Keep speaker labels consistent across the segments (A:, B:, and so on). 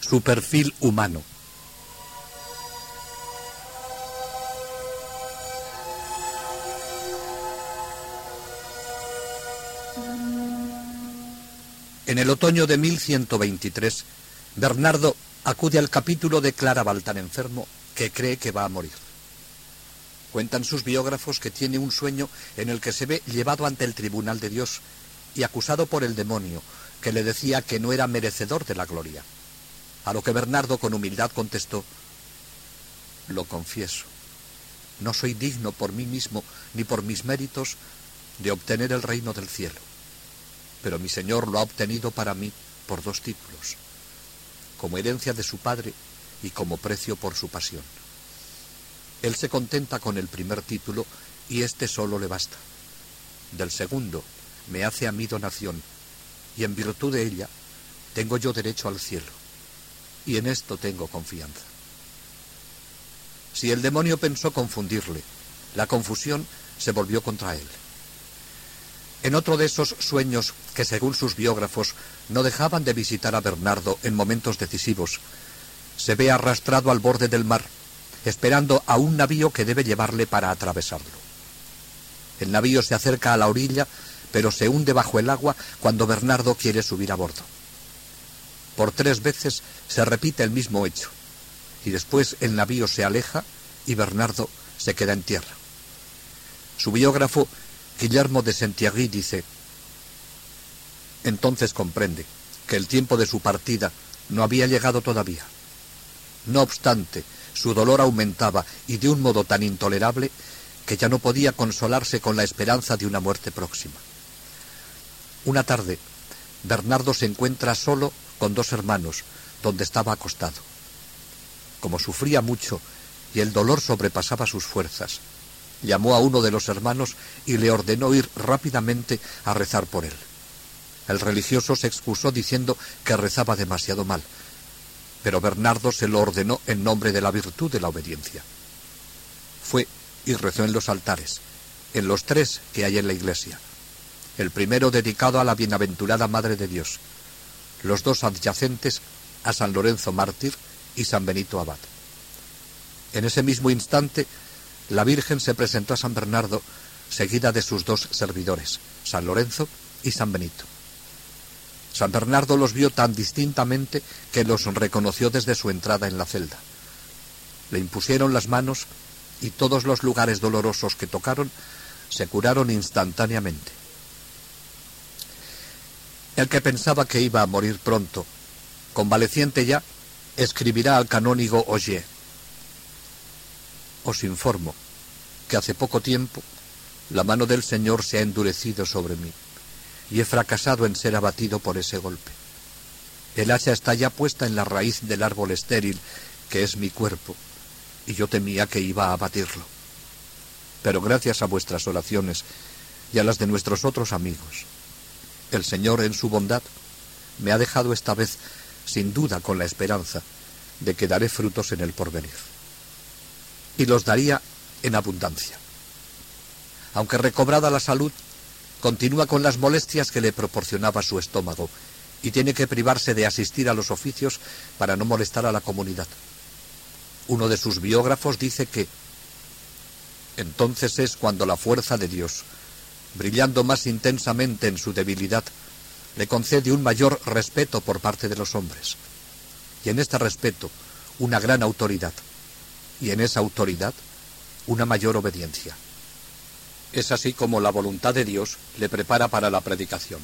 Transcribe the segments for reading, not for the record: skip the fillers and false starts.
A: Su perfil humano. En el otoño de 1123, Bernardo acude al capítulo de Claraval tan enfermo que cree que va a morir. Cuentan sus biógrafos que tiene un sueño en el que se ve llevado ante el tribunal de Dios y acusado por el demonio, que le decía que no era merecedor de la gloria. A lo que Bernardo con humildad contestó: lo confieso, no soy digno por mí mismo ni por mis méritos de obtener el reino del cielo, pero mi Señor lo ha obtenido para mí por 2 títulos, como herencia de su padre y como precio por su pasión. Él se contenta con el primer título y este solo le basta. Del segundo me hace a mí donación, y en virtud de ella tengo yo derecho al cielo, y en esto tengo confianza. Si el demonio pensó confundirle, la confusión se volvió contra él. En otro de esos sueños que, según sus biógrafos, no dejaban de visitar a Bernardo en momentos decisivos, se ve arrastrado al borde del mar, esperando a un navío que debe llevarle para atravesarlo. El navío se acerca a la orilla, pero se hunde bajo el agua cuando Bernardo quiere subir a bordo. Por 3 veces se repite el mismo hecho, y después el navío se aleja y Bernardo se queda en tierra. Su biógrafo, Guillermo de Saint-Thierry, dice: entonces comprende que el tiempo de su partida no había llegado todavía. No obstante, su dolor aumentaba y de un modo tan intolerable que ya no podía consolarse con la esperanza de una muerte próxima. Una tarde, Bernardo se encuentra solo con 2 hermanos, donde estaba acostado. Como sufría mucho y el dolor sobrepasaba sus fuerzas, llamó a uno de los hermanos y le ordenó ir rápidamente a rezar por él. El religioso se excusó diciendo que rezaba demasiado mal, pero Bernardo se lo ordenó en nombre de la virtud de la obediencia. Fue y rezó en los altares, en los 3 que hay en la iglesia. El primero dedicado a la bienaventurada Madre de Dios, los 2 adyacentes a San Lorenzo mártir y San Benito abad. En ese mismo instante, la Virgen se presentó a San Bernardo, seguida de sus 2 servidores, San Lorenzo y San Benito. San Bernardo los vio tan distintamente que los reconoció desde su entrada en la celda. Le impusieron las manos y todos los lugares dolorosos que tocaron se curaron instantáneamente. El que pensaba que iba a morir pronto, convaleciente ya, escribirá al canónigo Ogier: os informo que hace poco tiempo la mano del Señor se ha endurecido sobre mí y he fracasado en ser abatido por ese golpe. El hacha está ya puesta en la raíz del árbol estéril que es mi cuerpo, y yo temía que iba a abatirlo. Pero gracias a vuestras oraciones y a las de nuestros otros amigos, el Señor en su bondad me ha dejado esta vez sin duda con la esperanza de que daré frutos en el porvenir. Y los daría en abundancia. Aunque recobrada la salud, continúa con las molestias que le proporcionaba su estómago y tiene que privarse de asistir a los oficios para no molestar a la comunidad. Uno de sus biógrafos dice que entonces es cuando la fuerza de Dios, brillando más intensamente en su debilidad, le concede un mayor respeto por parte de los hombres, y en este respeto una gran autoridad, y en esa autoridad una mayor obediencia. Es así como la voluntad de Dios le prepara para la predicación.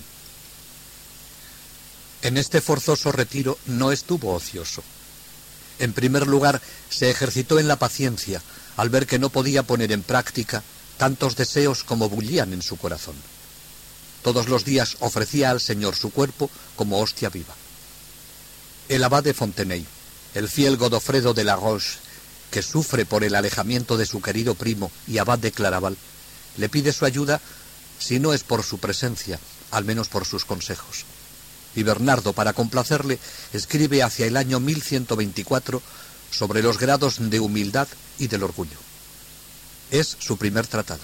A: En este forzoso retiro no estuvo ocioso. En primer lugar, se ejercitó en la paciencia al ver que no podía poner en práctica tantos deseos como bullían en su corazón. Todos los días ofrecía al Señor su cuerpo como hostia viva. El abad de Fontenay, el fiel Godofredo de la Roche, que sufre por el alejamiento de su querido primo y abad de Claraval, le pide su ayuda, si no es por su presencia, al menos por sus consejos. Y Bernardo, para complacerle, escribe hacia el año 1124 sobre los grados de humildad y del orgullo. Es su primer tratado.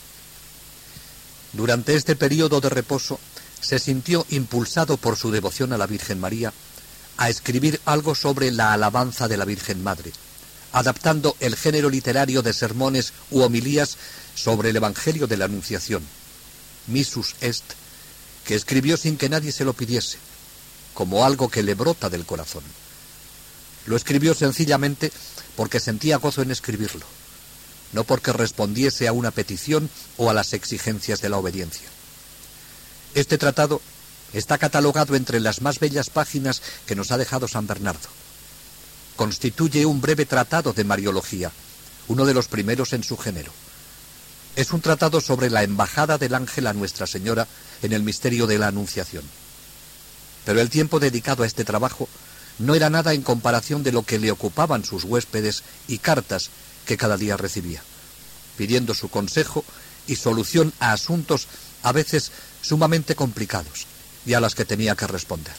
A: Durante este período de reposo, se sintió impulsado por su devoción a la Virgen María a escribir algo sobre la alabanza de la Virgen Madre, adaptando el género literario de sermones u homilías sobre el Evangelio de la Anunciación, Missus Est, que escribió sin que nadie se lo pidiese, como algo que le brota del corazón. Lo escribió sencillamente porque sentía gozo en escribirlo, no porque respondiese a una petición o a las exigencias de la obediencia. Este tratado está catalogado entre las más bellas páginas que nos ha dejado San Bernardo. Constituye un breve tratado de Mariología, uno de los primeros en su género. Es un tratado sobre la embajada del ángel a Nuestra Señora en el misterio de la Anunciación. Pero el tiempo dedicado a este trabajo no era nada en comparación de lo que le ocupaban sus huéspedes y cartas que cada día recibía, pidiendo su consejo y solución a asuntos a veces sumamente complicados y a las que tenía que responder.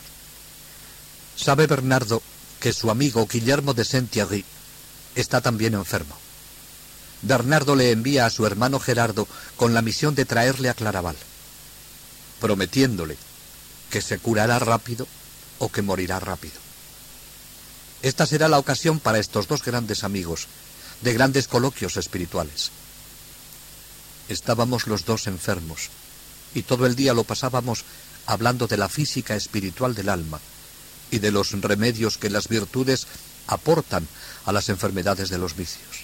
A: Sabe Bernardo que su amigo Guillermo de Saint-Thierry está también enfermo. Bernardo le envía a su hermano Gerardo con la misión de traerle a Claraval, prometiéndole que se curará rápido o que morirá rápido. Esta será la ocasión para estos dos grandes amigos de grandes coloquios espirituales. Estábamos los dos enfermos y todo el día lo pasábamos hablando de la física espiritual del alma y de los remedios que las virtudes aportan a las enfermedades de los vicios.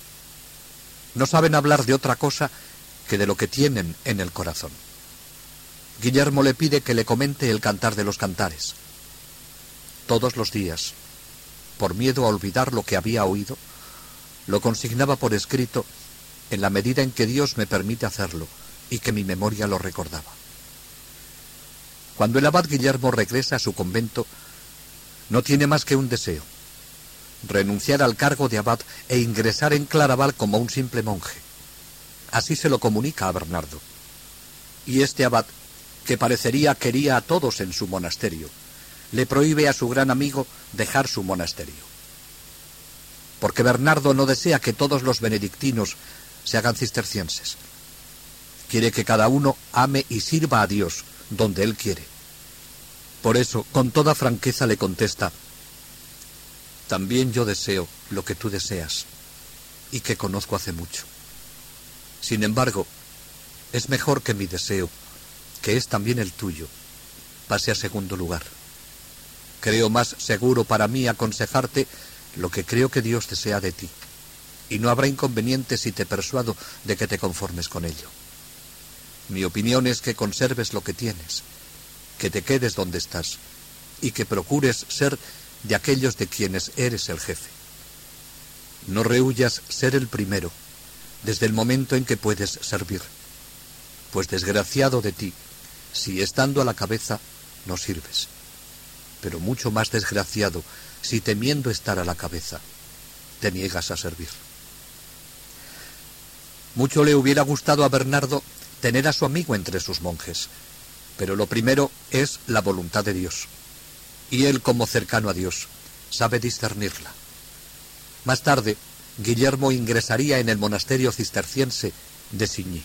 A: No saben hablar de otra cosa que de lo que tienen en el corazón. Guillermo le pide que le comente el Cantar de los Cantares. Todos los días, por miedo a olvidar lo que había oído, lo consignaba por escrito en la medida en que Dios me permite hacerlo y que mi memoria lo recordaba. Cuando el abad Guillermo regresa a su convento, no tiene más que un deseo: renunciar al cargo de abad e ingresar en Claraval como un simple monje. Así se lo comunica a Bernardo. Y este abad, que parecería quería a todos en su monasterio, le prohíbe a su gran amigo dejar su monasterio. Porque Bernardo no desea que todos los benedictinos se hagan cistercienses. Quiere que cada uno ame y sirva a Dios donde él quiere. Por eso, con toda franqueza le contesta: también yo deseo lo que tú deseas y que conozco hace mucho. Sin embargo, es mejor que mi deseo, que es también el tuyo, pase a segundo lugar. Creo más seguro para mí aconsejarte lo que creo que Dios desea de ti, y no habrá inconveniente si te persuado de que te conformes con ello. Mi opinión es que conserves lo que tienes, que te quedes donde estás, y que procures ser de aquellos de quienes eres el jefe. No rehuyas ser el primero, desde el momento en que puedes servir, pues desgraciado de ti, si estando a la cabeza no sirves, pero mucho más desgraciado si temiendo estar a la cabeza te niegas a servir. Mucho le hubiera gustado a Bernardo tener a su amigo entre sus monjes, pero lo primero es la voluntad de Dios, y él, como cercano a Dios, sabe discernirla. Más tarde, Guillermo ingresaría en el monasterio cisterciense de Signy.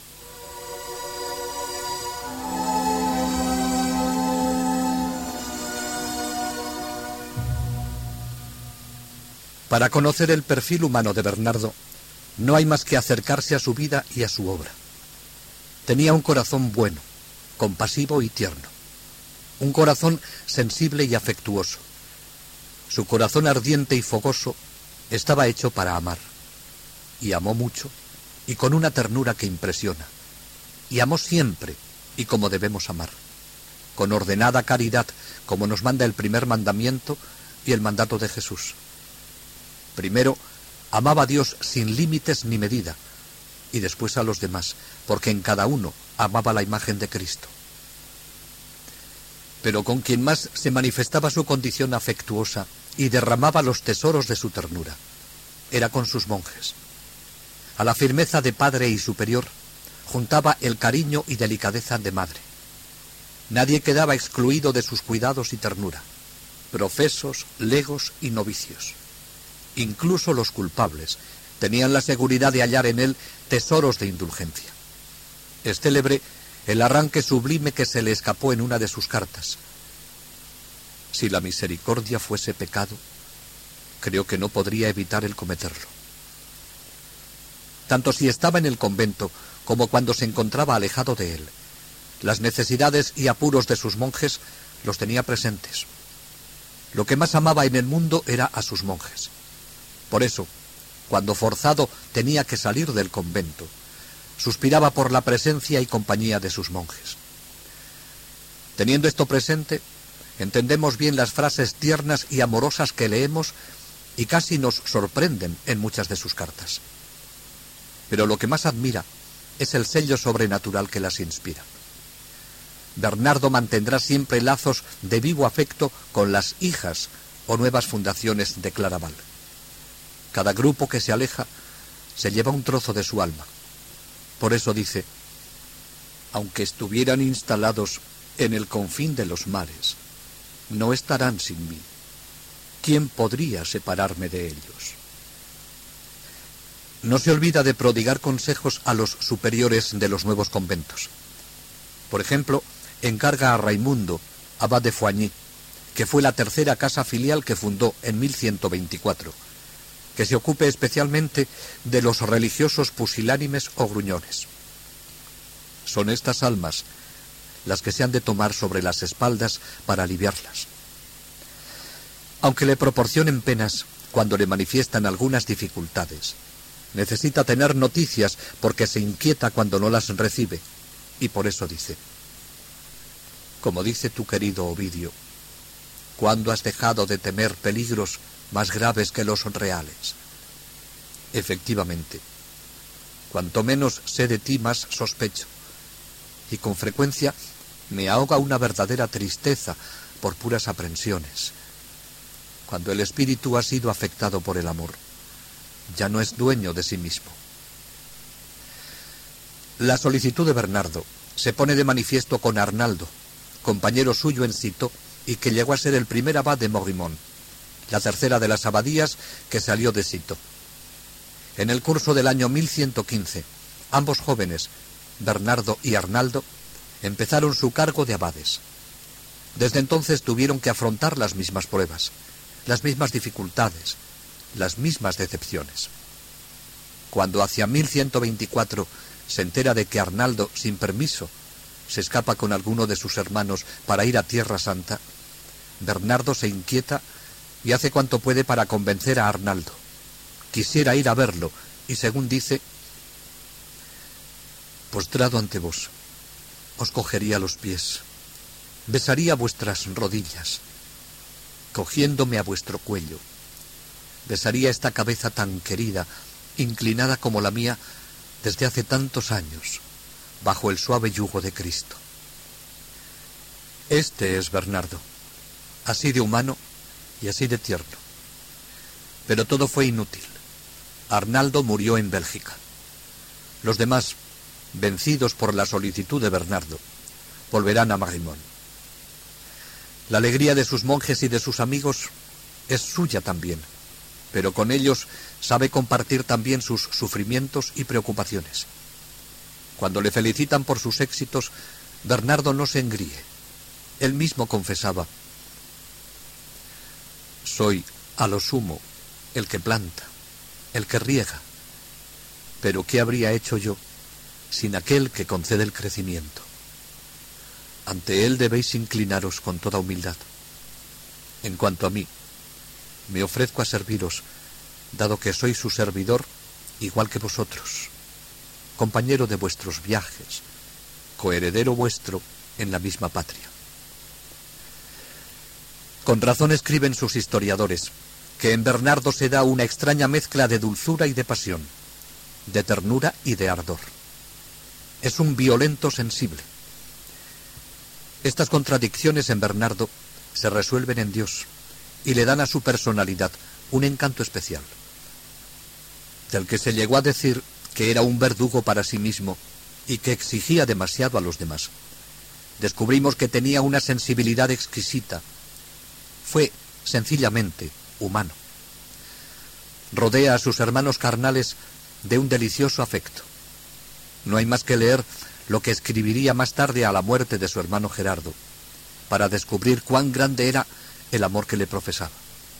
A: Para conocer el perfil humano de Bernardo, no hay más que acercarse a su vida y a su obra. Tenía un corazón bueno, compasivo y tierno. Un corazón sensible y afectuoso. Su corazón ardiente y fogoso estaba hecho para amar. Y amó mucho, y con una ternura que impresiona. Y amó siempre, y como debemos amar. Con ordenada caridad, como nos manda el primer mandamiento y el mandato de Jesús. Primero, amaba a Dios sin límites ni medida, y después a los demás, porque en cada uno amaba la imagen de Cristo. Pero con quien más se manifestaba su condición afectuosa y derramaba los tesoros de su ternura, era con sus monjes. A la firmeza de padre y superior juntaba el cariño y delicadeza de madre. Nadie quedaba excluido de sus cuidados y ternura, profesos, legos y novicios. Incluso los culpables tenían la seguridad de hallar en él tesoros de indulgencia. Es célebre el arranque sublime que se le escapó en una de sus cartas. Si la misericordia fuese pecado, creo que no podría evitar el cometerlo. Tanto si estaba en el convento como cuando se encontraba alejado de él, las necesidades y apuros de sus monjes los tenía presentes. Lo que más amaba en el mundo era a sus monjes. Por eso, cuando forzado tenía que salir del convento, suspiraba por la presencia y compañía de sus monjes. Teniendo esto presente, entendemos bien las frases tiernas y amorosas que leemos y casi nos sorprenden en muchas de sus cartas. Pero lo que más admira es el sello sobrenatural que las inspira. Bernardo mantendrá siempre lazos de vivo afecto con las hijas o nuevas fundaciones de Claraval. Cada grupo que se aleja se lleva un trozo de su alma. Por eso dice: aunque estuvieran instalados en el confín de los mares, no estarán sin mí. ¿Quién podría separarme de ellos? No se olvida de prodigar consejos a los superiores de los nuevos conventos. Por ejemplo, encarga a Raimundo, abad de Foigny, que fue la tercera casa filial que fundó en 1124, que se ocupe especialmente de los religiosos pusilánimes o gruñones. Son estas almas las que se han de tomar sobre las espaldas para aliviarlas. Aunque le proporcionen penas cuando le manifiestan algunas dificultades, necesita tener noticias porque se inquieta cuando no las recibe, y por eso dice: como dice tu querido Ovidio, ¿cuándo has dejado de temer peligros más graves que los reales? Efectivamente, cuanto menos sé de ti, más sospecho, y con frecuencia me ahoga una verdadera tristeza por puras aprensiones. Cuando el espíritu ha sido afectado por el amor, ya no es dueño de sí mismo. La solicitud de Bernardo se pone de manifiesto con Arnaldo, compañero suyo en Citeaux y que llegó a ser el primer abad de Morrimont, la tercera de las abadías que salió de Citeaux. En el curso del año 1115, ambos jóvenes, Bernardo y Arnaldo, empezaron su cargo de abades. Desde entonces tuvieron que afrontar las mismas pruebas, las mismas dificultades, las mismas decepciones. Cuando hacia 1124 se entera de que Arnaldo, sin permiso, se escapa con alguno de sus hermanos para ir a Tierra Santa, Bernardo se inquieta y hace cuanto puede para convencer a Arnaldo. Quisiera ir a verlo y, según dice, postrado ante vos, os cogería los pies, besaría vuestras rodillas, cogiéndome a vuestro cuello, besaría esta cabeza tan querida, inclinada como la mía desde hace tantos años, bajo el suave yugo de Cristo. Este es Bernardo, así de humano y así de tierno. Pero todo fue inútil. Arnaldo murió en Bélgica. Los demás, vencidos por la solicitud de Bernardo, volverán a Morrimont. La alegría de sus monjes y de sus amigos es suya también, pero con ellos sabe compartir también sus sufrimientos y preocupaciones. Cuando le felicitan por sus éxitos, Bernardo no se engríe. Él mismo confesaba: soy, a lo sumo, el que planta, el que riega. Pero ¿qué habría hecho yo sin aquel que concede el crecimiento? Ante él debéis inclinaros con toda humildad. En cuanto a mí, me ofrezco a serviros, dado que soy su servidor, igual que vosotros, compañero de vuestros viajes, coheredero vuestro en la misma patria. Con razón escriben sus historiadores que en Bernardo se da una extraña mezcla de dulzura y de pasión, de ternura y de ardor. Es un violento sensible. Estas contradicciones en Bernardo se resuelven en Dios y le dan a su personalidad un encanto especial. Del que se llegó a decir que era un verdugo para sí mismo y que exigía demasiado a los demás, descubrimos que tenía una sensibilidad exquisita. Fue, sencillamente, humano. Rodea a sus hermanos carnales de un delicioso afecto. No hay más que leer lo que escribiría más tarde a la muerte de su hermano Gerardo, para descubrir cuán grande era el amor que le profesaba.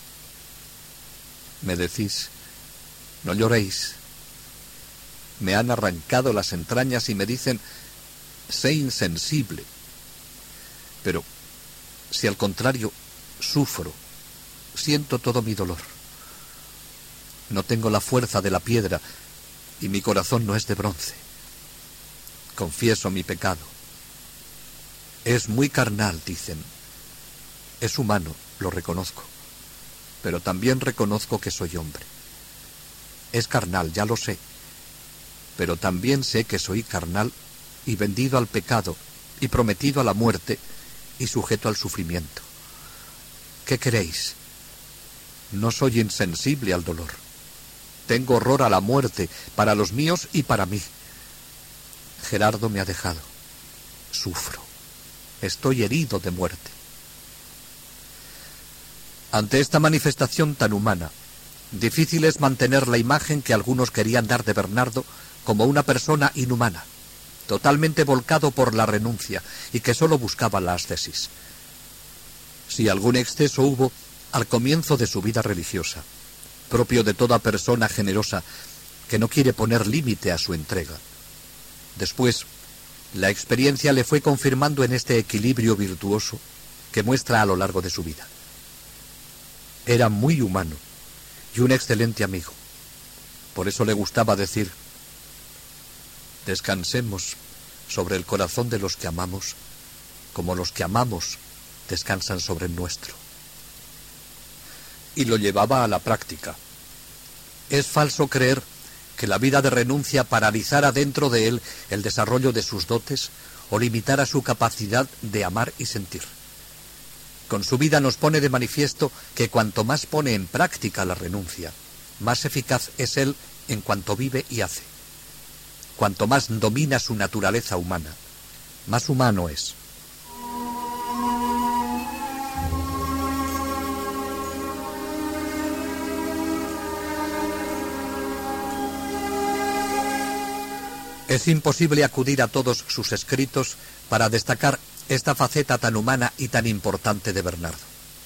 A: Me decís, no lloréis. Me han arrancado las entrañas y me dicen, sé insensible. Pero, si al contrario, sufro, siento todo mi dolor. No tengo la fuerza de la piedra y mi corazón no es de bronce. Confieso mi pecado. Es muy carnal, dicen. Es humano, lo reconozco. Pero también reconozco que soy hombre. Es carnal, ya lo sé. Pero también sé que soy carnal y vendido al pecado y prometido a la muerte y sujeto al sufrimiento. ¿Qué queréis? No soy insensible al dolor. Tengo horror a la muerte, para los míos y para mí. Gerardo me ha dejado. Sufro. Estoy herido de muerte. Ante esta manifestación tan humana, difícil es mantener la imagen que algunos querían dar de Bernardo como una persona inhumana, totalmente volcado por la renuncia y que sólo buscaba la ascesis. Si algún exceso hubo al comienzo de su vida religiosa, propio de toda persona generosa que no quiere poner límite a su entrega. Después, la experiencia le fue confirmando en este equilibrio virtuoso que muestra a lo largo de su vida. Era muy humano y un excelente amigo. Por eso le gustaba decir, descansemos sobre el corazón de los que amamos, como los que amamos descansan sobre el nuestro. Y lo llevaba a la práctica. Es falso creer que la vida de renuncia paralizara dentro de él el desarrollo de sus dotes o limitara su capacidad de amar y sentir. Con su vida nos pone de manifiesto que cuanto más pone en práctica la renuncia, más eficaz es él en cuanto vive y hace. Cuanto más domina su naturaleza humana, más humano es. Es imposible acudir a todos sus escritos para destacar esta faceta tan humana y tan importante de Bernardo.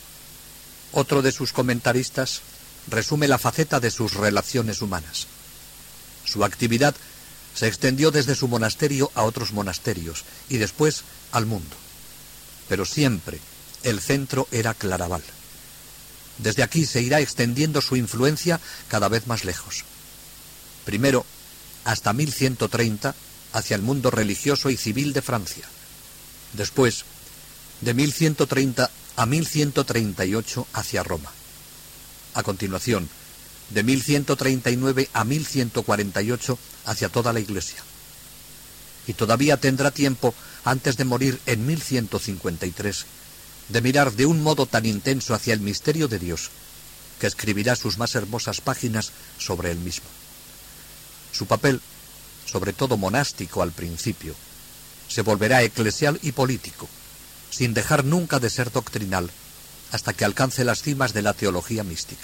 A: Otro de sus comentaristas resume la faceta de sus relaciones humanas. Su actividad se extendió desde su monasterio a otros monasterios y después al mundo. Pero siempre el centro era Claraval. Desde aquí se irá extendiendo su influencia cada vez más lejos. Primero, hasta 1130, hacia el mundo religioso y civil de Francia. Después, de 1130 a 1138, hacia Roma. A continuación, de 1139 a 1148, hacia toda la Iglesia. Y todavía tendrá tiempo, antes de morir en 1153, de mirar de un modo tan intenso hacia el misterio de Dios, que escribirá sus más hermosas páginas sobre él mismo. Su papel, sobre todo monástico al principio, se volverá eclesial y político, sin dejar nunca de ser doctrinal, hasta que alcance las cimas de la teología mística.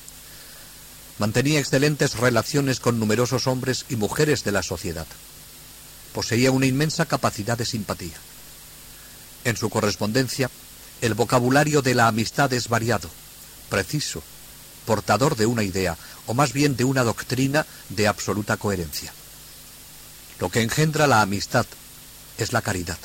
A: Mantenía excelentes relaciones con numerosos hombres y mujeres de la sociedad. Poseía una inmensa capacidad de simpatía. En su correspondencia, el vocabulario de la amistad es variado, preciso, portador de una idea, o más bien de una doctrina de absoluta coherencia. Lo que engendra la amistad es la caridad.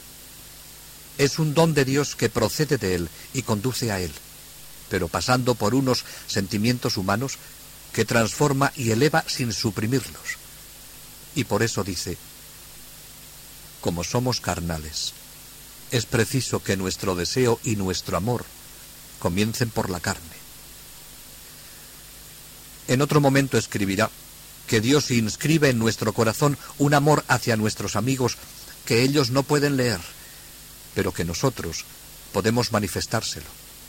A: Es un don de Dios que procede de él y conduce a él, pero pasando por unos sentimientos humanos que transforma y eleva sin suprimirlos. Y por eso dice, como somos carnales, es preciso que nuestro deseo y nuestro amor comiencen por la carne. En otro momento escribirá que Dios inscribe en nuestro corazón un amor hacia nuestros amigos que ellos no pueden leer, pero que nosotros podemos manifestárselo.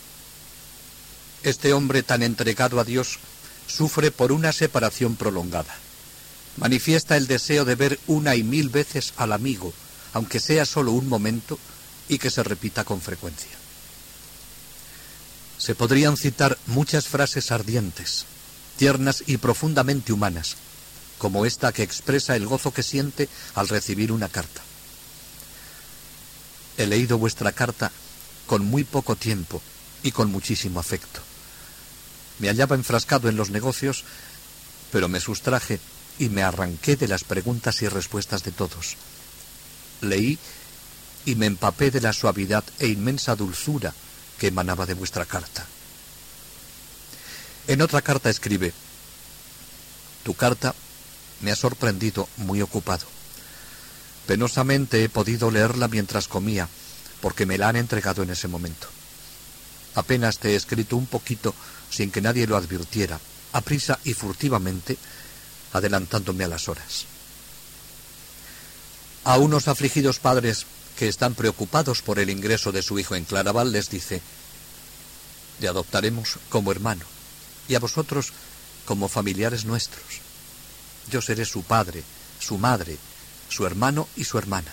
A: Este hombre tan entregado a Dios sufre por una separación prolongada. Manifiesta el deseo de ver una y mil veces al amigo, aunque sea solo un momento, y que se repita con frecuencia. Se podrían citar muchas frases ardientes, tiernas y profundamente humanas, como esta que expresa el gozo que siente al recibir una carta. He leído vuestra carta con muy poco tiempo y con muchísimo afecto. Me hallaba enfrascado en los negocios, pero me sustraje y me arranqué de las preguntas y respuestas de todos. Leí y me empapé de la suavidad e inmensa dulzura que emanaba de vuestra carta. En otra carta escribe: tu carta me ha sorprendido muy ocupado. Penosamente he podido leerla mientras comía, porque me la han entregado en ese momento. Apenas te he escrito un poquito sin que nadie lo advirtiera, aprisa y furtivamente, adelantándome a las horas. A unos afligidos padres que están preocupados por el ingreso de su hijo en Claraval les dice: le adoptaremos como hermano, y a vosotros como familiares nuestros. Yo seré su padre, su madre, su hermano y su hermana.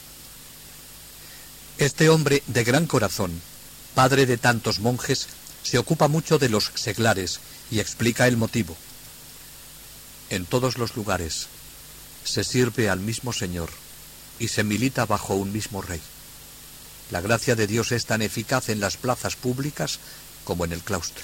A: Este hombre de gran corazón, padre de tantos monjes, se ocupa mucho de los seglares y explica el motivo. En todos los lugares se sirve al mismo Señor y se milita bajo un mismo Rey. La gracia de Dios es tan eficaz en las plazas públicas como en el claustro.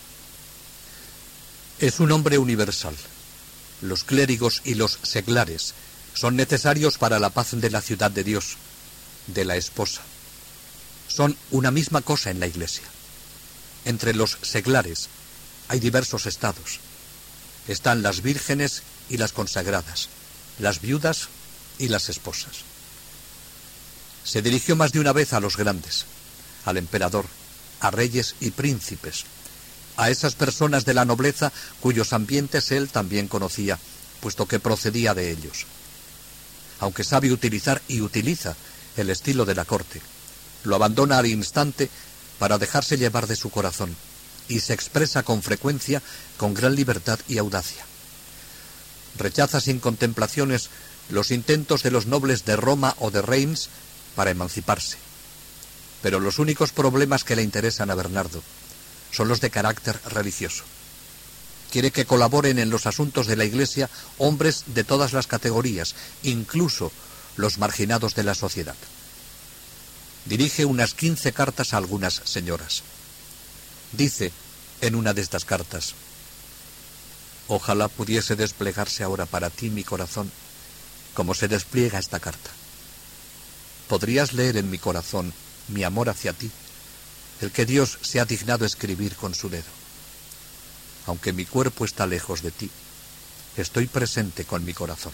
A: Es un hombre universal. Los clérigos y los seglares son necesarios para la paz de la ciudad de Dios, de la esposa. Son una misma cosa en la Iglesia. Entre los seglares hay diversos estados. Están las vírgenes y las consagradas, las viudas y las esposas. Se dirigió más de una vez a los grandes, al emperador, a reyes y príncipes, a esas personas de la nobleza cuyos ambientes él también conocía, puesto que procedía de ellos. Aunque sabe utilizar y utiliza el estilo de la corte, lo abandona al instante para dejarse llevar de su corazón, y se expresa con frecuencia con gran libertad y audacia. Rechaza sin contemplaciones los intentos de los nobles de Roma o de Reims para emanciparse. Pero los únicos problemas que le interesan a Bernardo son los de carácter religioso. Quiere que colaboren en los asuntos de la Iglesia hombres de todas las categorías, incluso los marginados de la sociedad. Dirige unas 15 cartas a algunas señoras. Dice en una de estas cartas: ojalá pudiese desplegarse ahora para ti mi corazón, como se despliega esta carta. Podrías leer en mi corazón mi amor hacia ti, el que Dios se ha dignado escribir con su dedo. Aunque mi cuerpo está lejos de ti, estoy presente con mi corazón.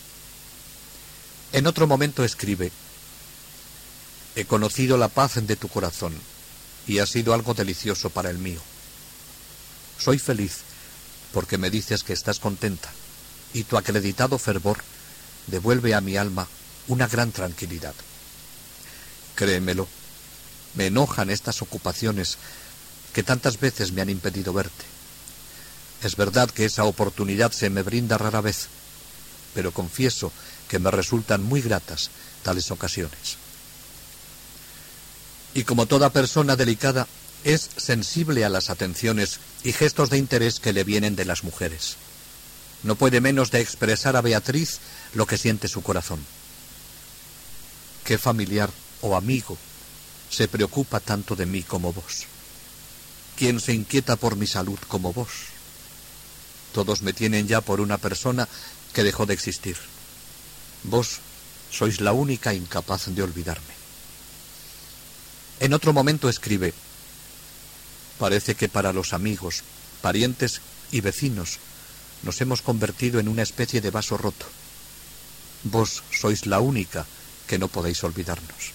A: En otro momento escribe: he conocido la paz de tu corazón, y ha sido algo delicioso para el mío. Soy feliz porque me dices que estás contenta, y tu acreditado fervor devuelve a mi alma una gran tranquilidad. Créemelo, me enojan estas ocupaciones que tantas veces me han impedido verte. Es verdad que esa oportunidad se me brinda rara vez, pero confieso que me resultan muy gratas tales ocasiones. Y como toda persona delicada, es sensible a las atenciones y gestos de interés que le vienen de las mujeres. No puede menos de expresar a Beatriz lo que siente su corazón. ¿Qué familiar o amigo se preocupa tanto de mí como vos? ¿Quién se inquieta por mi salud como vos? Todos me tienen ya por una persona que dejó de existir. Vos sois la única incapaz de olvidarme. En otro momento escribe: parece que para los amigos, parientes y vecinos nos hemos convertido en una especie de vaso roto. Vos sois la única que no podéis olvidarnos.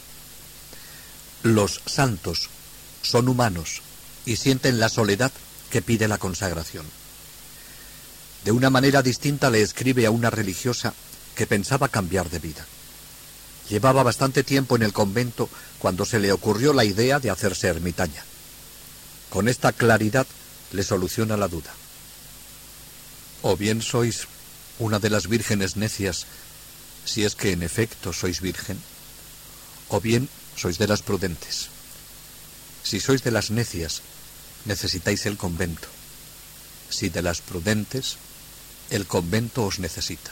A: Los santos son humanos y sienten la soledad que pide la consagración. De una manera distinta le escribe a una religiosa que pensaba cambiar de vida. Llevaba bastante tiempo en el convento cuando se le ocurrió la idea de hacerse ermitaña. Con esta claridad le soluciona la duda. O bien sois una de las vírgenes necias, si es que en efecto sois virgen, o bien sois de las prudentes. Si sois de las necias, necesitáis el convento. Si de las prudentes, el convento os necesita.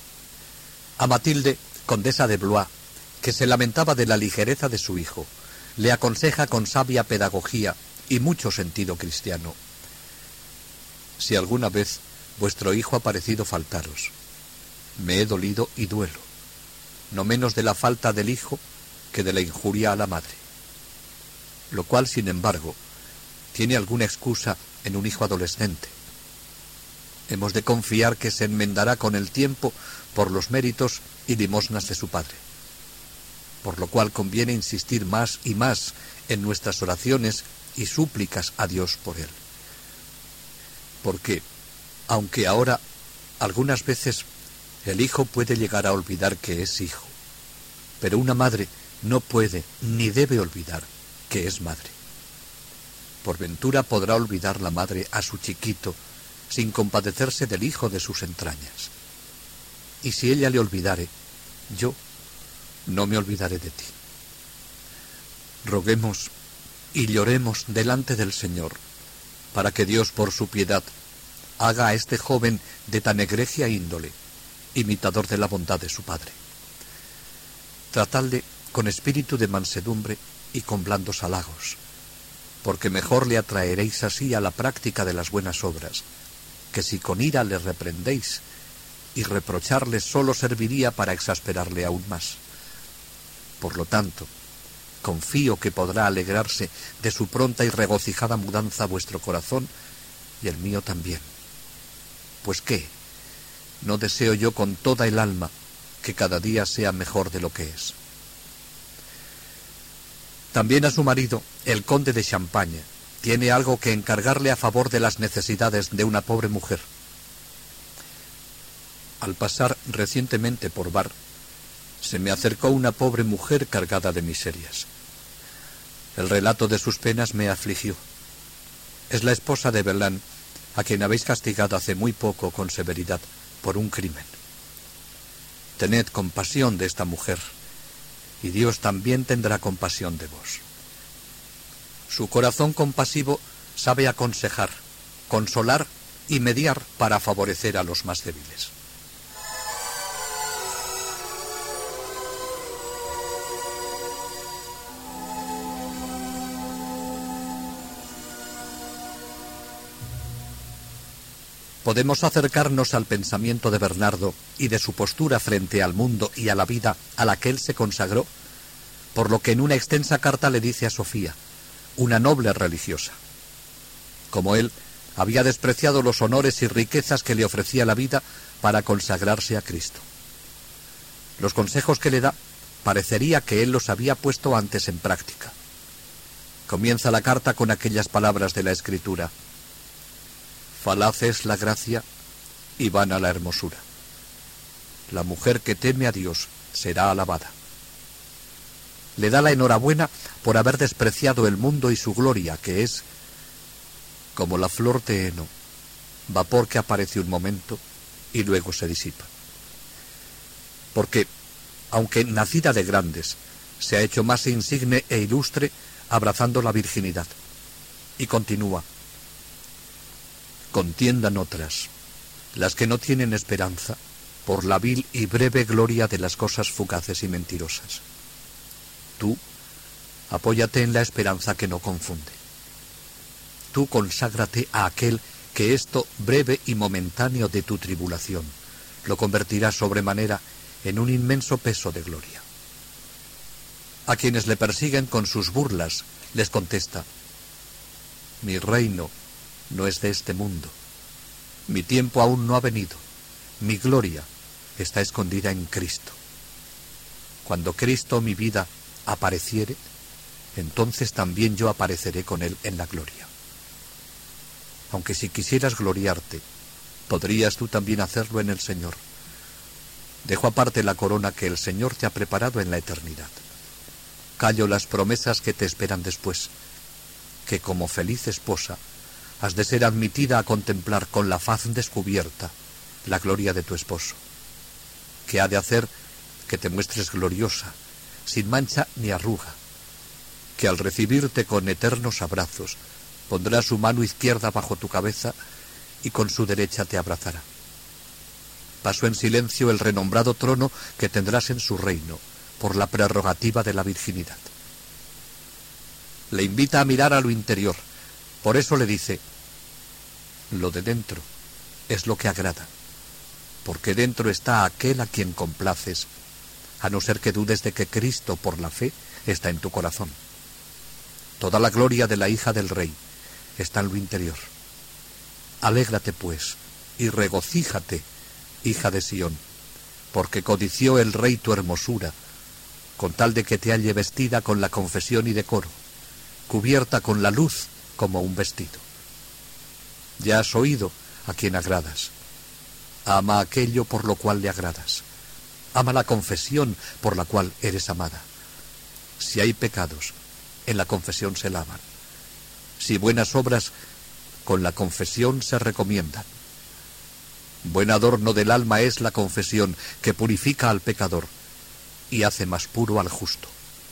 A: A Matilde, condesa de Blois, que se lamentaba de la ligereza de su hijo, le aconseja con sabia pedagogía y mucho sentido cristiano: si alguna vez vuestro hijo ha parecido faltaros, me he dolido y duelo, no menos de la falta del hijo que de la injuria a la madre, lo cual, sin embargo, tiene alguna excusa en un hijo adolescente. Hemos de confiar que se enmendará con el tiempo por los méritos y limosnas de su padre, por lo cual conviene insistir más y más en nuestras oraciones y súplicas a Dios por él. Porque, aunque ahora algunas veces el hijo puede llegar a olvidar que es hijo, pero una madre no puede ni debe olvidar que es madre. Por ventura podrá olvidar la madre a su chiquito sin compadecerse del hijo de sus entrañas. Y si ella le olvidare, yo no me olvidaré de ti. Roguemos y lloremos delante del Señor, para que Dios, por su piedad, haga a este joven de tan egregia índole imitador de la bondad de su Padre. Tratadle con espíritu de mansedumbre y con blandos halagos, porque mejor le atraeréis así a la práctica de las buenas obras, que si con ira le reprendéis, y reprocharle solo serviría para exasperarle aún más. Por lo tanto, confío que podrá alegrarse de su pronta y regocijada mudanza vuestro corazón y el mío también. Pues qué, no deseo yo con toda el alma que cada día sea mejor de lo que es. También a su marido, el conde de Champaña, tiene algo que encargarle a favor de las necesidades de una pobre mujer. Al pasar recientemente por Bar, se me acercó una pobre mujer cargada de miserias. El relato de sus penas me afligió. Es la esposa de Belán, a quien habéis castigado hace muy poco con severidad por un crimen. Tened compasión de esta mujer, y Dios también tendrá compasión de vos. Su corazón compasivo sabe aconsejar, consolar y mediar para favorecer a los más débiles. Podemos acercarnos al pensamiento de Bernardo y de su postura frente al mundo y a la vida a la que él se consagró, por lo que en una extensa carta le dice a Sofía, una noble religiosa. Como él, había despreciado los honores y riquezas que le ofrecía la vida para consagrarse a Cristo. Los consejos que le da parecería que él los había puesto antes en práctica. Comienza la carta con aquellas palabras de la Escritura: falaz es la gracia y vana la hermosura. La mujer que teme a Dios será alabada. Le da la enhorabuena por haber despreciado el mundo y su gloria, que es como la flor de heno, vapor que aparece un momento y luego se disipa. Porque, aunque nacida de grandes, se ha hecho más insigne e ilustre abrazando la virginidad. Y continúa: contiendan otras, las que no tienen esperanza, por la vil y breve gloria de las cosas fugaces y mentirosas. Tú, apóyate en la esperanza que no confunde. Tú conságrate a aquel que esto breve y momentáneo de tu tribulación lo convertirá sobremanera en un inmenso peso de gloria. A quienes le persiguen con sus burlas, les contesta: mi reino no es de este mundo, mi tiempo aún no ha venido, mi gloria está escondida en Cristo. Cuando Cristo, mi vida, apareciere, entonces también yo apareceré con él en la gloria. Aunque si quisieras gloriarte, podrías tú también hacerlo en el Señor. Dejo aparte la corona que el Señor te ha preparado en la eternidad. Callo las promesas que te esperan después, que como feliz esposa has de ser admitida a contemplar con la faz descubierta la gloria de tu esposo, que ha de hacer que te muestres gloriosa, sin mancha ni arruga, que al recibirte con eternos abrazos pondrá su mano izquierda bajo tu cabeza y con su derecha te abrazará. Pasó en silencio el renombrado trono que tendrás en su reino, por la prerrogativa de la virginidad. Le invita a mirar a lo interior. Por eso le dice, lo de dentro es lo que agrada, porque dentro está aquel a quien complaces, a no ser que dudes de que Cristo, por la fe, está en tu corazón. Toda la gloria de la hija del rey está en lo interior. Alégrate, pues, y regocíjate, hija de Sión, porque codició el rey tu hermosura, con tal de que te halle vestida con la confesión y decoro, cubierta con la luz como un vestido. Ya has oído a quien agradas. Ama aquello por lo cual le agradas. Ama la confesión por la cual eres amada. Si hay pecados, en la confesión se lavan. Si buenas obras, con la confesión se recomiendan. Buen adorno del alma es la confesión, que purifica al pecador y hace más puro al justo.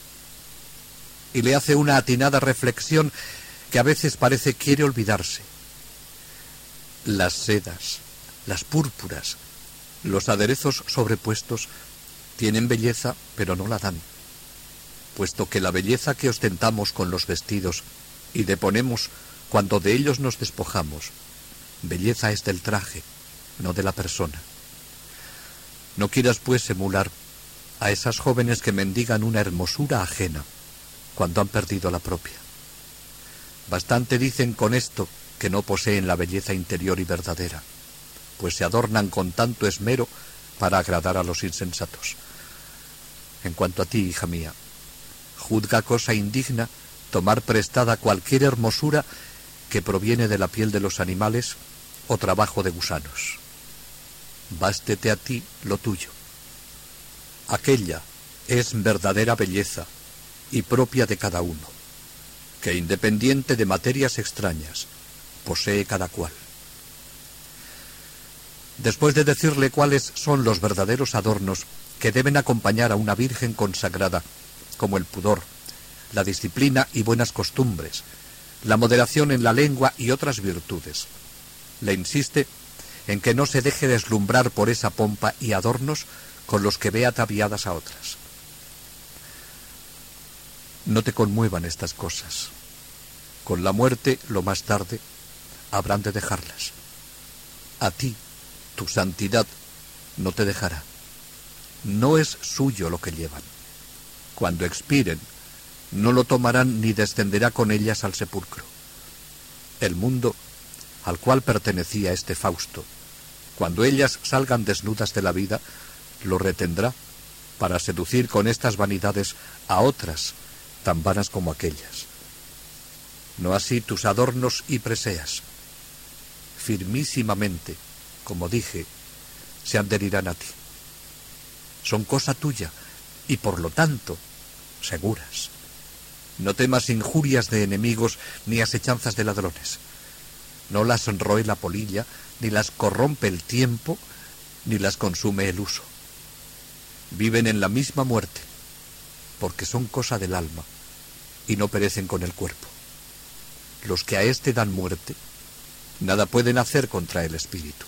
A: Y le hace una atinada reflexión que a veces parece quiere olvidarse. Las sedas, las púrpuras, los aderezos sobrepuestos tienen belleza, pero no la dan, puesto que la belleza que ostentamos con los vestidos y deponemos cuando de ellos nos despojamos, belleza es del traje, no de la persona. No quieras, pues, emular a esas jóvenes que mendigan una hermosura ajena cuando han perdido la propia. Bastante dicen con esto que no poseen la belleza interior y verdadera, pues se adornan con tanto esmero para agradar a los insensatos. En cuanto a ti, hija mía, juzga cosa indigna tomar prestada cualquier hermosura que proviene de la piel de los animales o trabajo de gusanos. Bástete a ti lo tuyo. Aquella es verdadera belleza y propia de cada uno, que independiente de materias extrañas, posee cada cual. Después de decirle cuáles son los verdaderos adornos que deben acompañar a una virgen consagrada, como el pudor, la disciplina y buenas costumbres, la moderación en la lengua y otras virtudes, le insiste en que no se deje deslumbrar por esa pompa y adornos con los que ve ataviadas a otras. No te conmuevan estas cosas. Con la muerte, lo más tarde, habrán de dejarlas. A ti, tu santidad, no te dejará. No es suyo lo que llevan. Cuando expiren, no lo tomarán ni descenderá con ellas al sepulcro. El mundo al cual pertenecía este Fausto, cuando ellas salgan desnudas de la vida, lo retendrá para seducir con estas vanidades a otras tan vanas como aquellas. No así tus adornos y preseas. Firmísimamente, como dije, se adherirán a ti. Son cosa tuya y por lo tanto seguras. No temas injurias de enemigos ni asechanzas de ladrones. No las roe la polilla, ni las corrompe el tiempo, ni las consume el uso. Viven en la misma muerte, porque son cosa del alma, y no perecen con el cuerpo. Los que a éste dan muerte, nada pueden hacer contra el espíritu.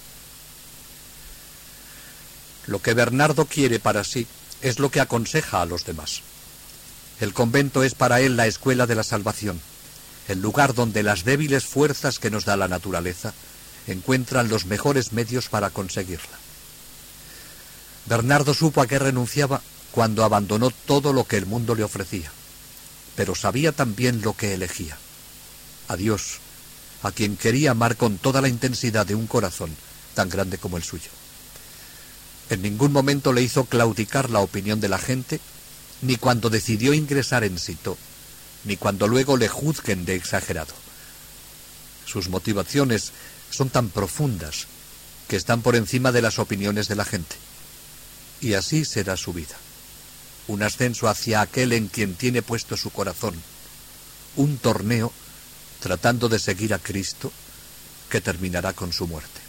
A: Lo que Bernardo quiere para sí es lo que aconseja a los demás. El convento es para él la escuela de la salvación, el lugar donde las débiles fuerzas que nos da la naturaleza encuentran los mejores medios para conseguirla. Bernardo supo a qué renunciaba cuando abandonó todo lo que el mundo le ofrecía, pero sabía también lo que elegía: a Dios, a quien quería amar con toda la intensidad de un corazón tan grande como el suyo. En ningún momento le hizo claudicar la opinión de la gente, ni cuando decidió ingresar en Citeaux, ni cuando luego le juzguen de exagerado. Sus motivaciones son tan profundas que están por encima de las opiniones de la gente. Y así será su vida. Un ascenso hacia aquel en quien tiene puesto su corazón. Un torneo tratando de seguir a Cristo que terminará con su muerte.